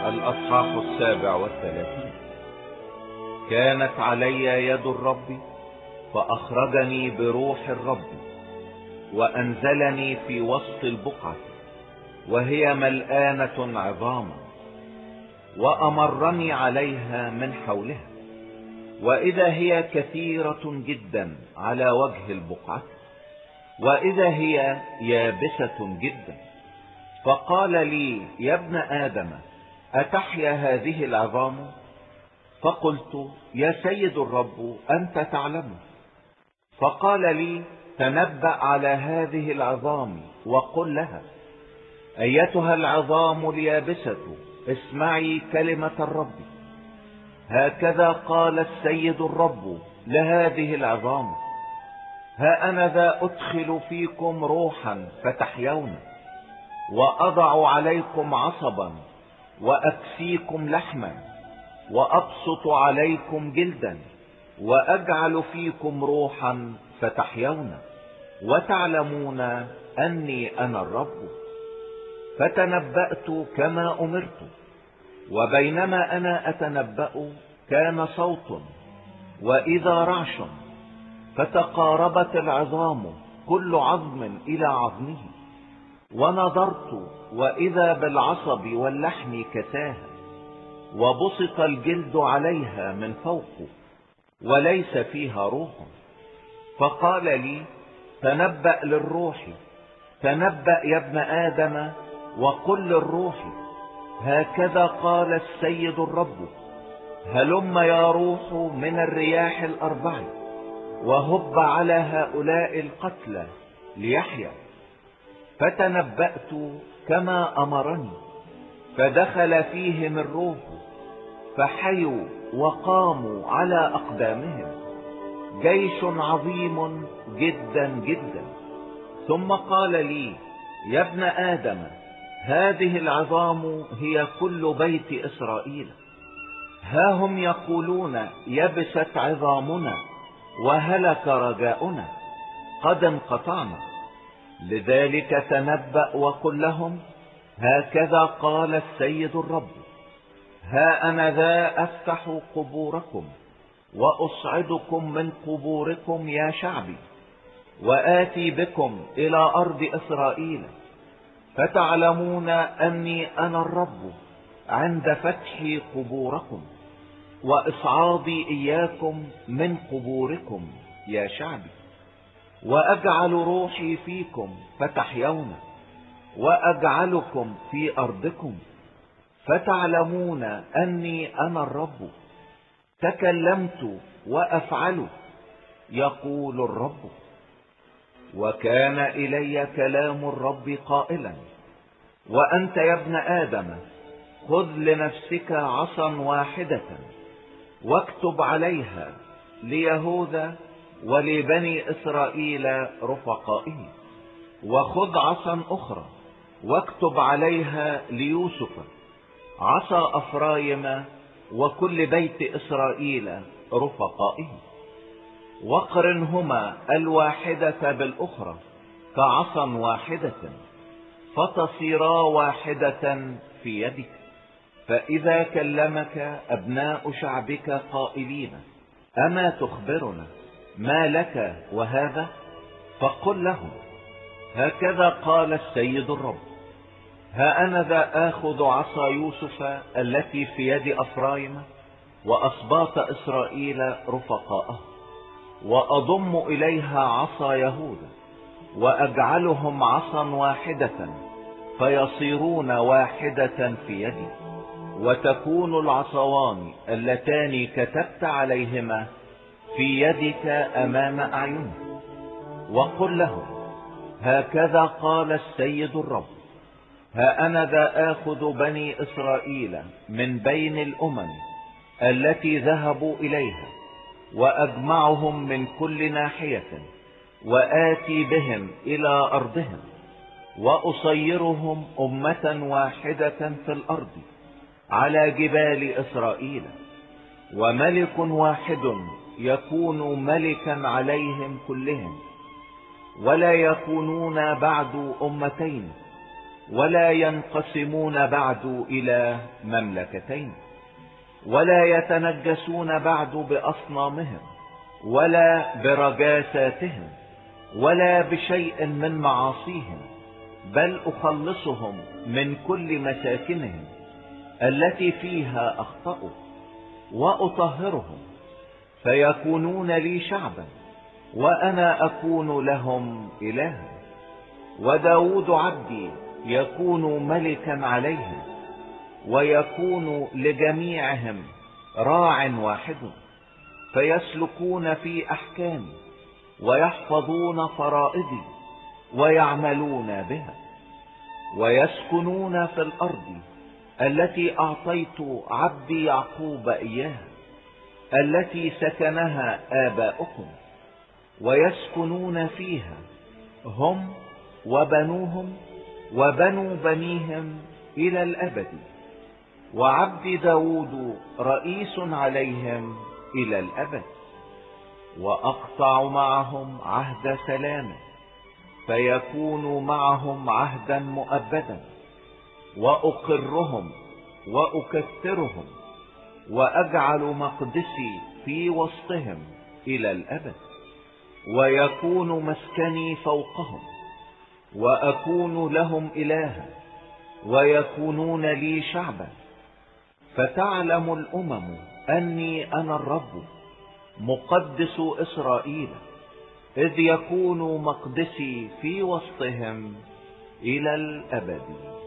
الأصحاح 37. كانت علي يد الرب فأخرجني بروح الرب وأنزلني في وسط البقعة وهي ملآنة عظاما، وأمرني عليها من حولها، وإذا هي كثيرة جدا على وجه البقعة، وإذا هي يابسة جدا. فقال لي: يا ابن آدم، أتحيا هذه العظام؟ فقلت: يا سيد الرب أنت تعلم. فقال لي: تنبأ على هذه العظام وقل لها: أيتها العظام اليابسة، اسمعي كلمة الرب. هكذا قال السيد الرب لهذه العظام: ها أنا ذا أدخل فيكم روحا فتحيون، وأضع عليكم عصبا، وأكسيكم لحما، وأبسط عليكم جلدا، وأجعل فيكم روحا فتحيون، وتعلمون أني أنا الرب. فتنبأت كما أمرت، وبينما أنا أتنبأ كان صوت وإذا رعش، فتقاربت العظام كل عظم إلى عظمه، ونظرت وإذا بالعصب واللحم كساها، وبسط الجلد عليها من فوق، وليس فيها روح. فقال لي: تنبأ للروح، تنبأ يا ابن آدم، وقل للروح: هكذا قال السيد الرب: هلم يا روح من الرياح الأربع، وهب على هؤلاء القتلى ليحيا. فتنبأت كما أمرني، فدخل فيهم الروح فحيوا وقاموا على أقدامهم، جيش عظيم جدا جدا. ثم قال لي: يا ابن آدم، هذه العظام هي كل بيت إسرائيل. ها هم يقولون: يبست عظامنا وهلك رجاؤنا، قد انقطعنا. لذلك تنبأ وقل لهم: هكذا قال السيد الرب: ها أنا ذا أفتح قبوركم وأصعدكم من قبوركم يا شعبي، وآتي بكم إلى أرض إسرائيل، فتعلمون أني أنا الرب عند فتح قبوركم وإصعادي إياكم من قبوركم يا شعبي، وأجعل روحي فيكم فتحيون، وأجعلكم في أرضكم، فتعلمون أني أنا الرب تكلمت وأفعل، يقول الرب. وكان إلي كلام الرب قائلا: وأنت يا ابن آدم، خذ لنفسك عصا واحدة، واكتب عليها ليهوذا ولبني إسرائيل رفقائه، وخذ عصا أخرى واكتب عليها ليوسف، عصا أفرايم وكل بيت إسرائيل رفقائه، واقرنهما الواحدة بالأخرى كعصا واحدة، فتصيرا واحدة في يدك. فإذا كلمك أبناء شعبك قائلين: أما تخبرنا ما لك وهذا؟ فقل لهم: هكذا قال السيد الرب: ها أنا ذا آخذ عصا يوسف التي في يد أفرايم وأسباط إسرائيل رفقاءه، وأضم إليها عصا يهوذا، وأجعلهم عصا واحدة، فيصيرون واحدة في يدي، وتكون العصوان اللتان كتبت عليهما في يدك أمام أعينهم. وقل لهم: هكذا قال السيد الرب: ها أنا ذا آخذ بني إسرائيل من بين الأمم التي ذهبوا إليها، وأجمعهم من كل ناحية، وآتي بهم إلى أرضهم، وأصيرهم أمة واحدة في الأرض على جبال إسرائيل، وملك واحد يكون ملكا عليهم كلهم، ولا يكونون بعد أمتين، ولا ينقسمون بعد إلى مملكتين، ولا يتنجسون بعد بأصنامهم ولا برجاساتهم ولا بشيء من معاصيهم، بل أخلصهم من كل مساكنهم التي فيها أخطأوا، وأطهرهم فيكونون لي شعبا، وأنا أكون لهم إلها. وداود عبدي يكون ملكا عليهم، ويكون لجميعهم راع واحد، فيسلكون في أحكامي ويحفظون فرائضي ويعملون بها، ويسكنون في الأرض التي أعطيت عبدي يعقوب إياها، التي سكنها آباؤكم، ويسكنون فيها هم وبنوهم وبنو بنيهم إلى الأبد. وعبد داود رئيس عليهم إلى الأبد. وأقطع معهم عهد سلام، فيكون معهم عهدا مؤبدا، وأقرهم وأكثرهم، وأجعل مقدسي في وسطهم إلى الأبد، ويكون مسكني فوقهم، وأكون لهم إلها، ويكونون لي شعبا. فتعلم الأمم أني أنا الرب مقدس إسرائيل، إذ يكون مقدسي في وسطهم إلى الأبد.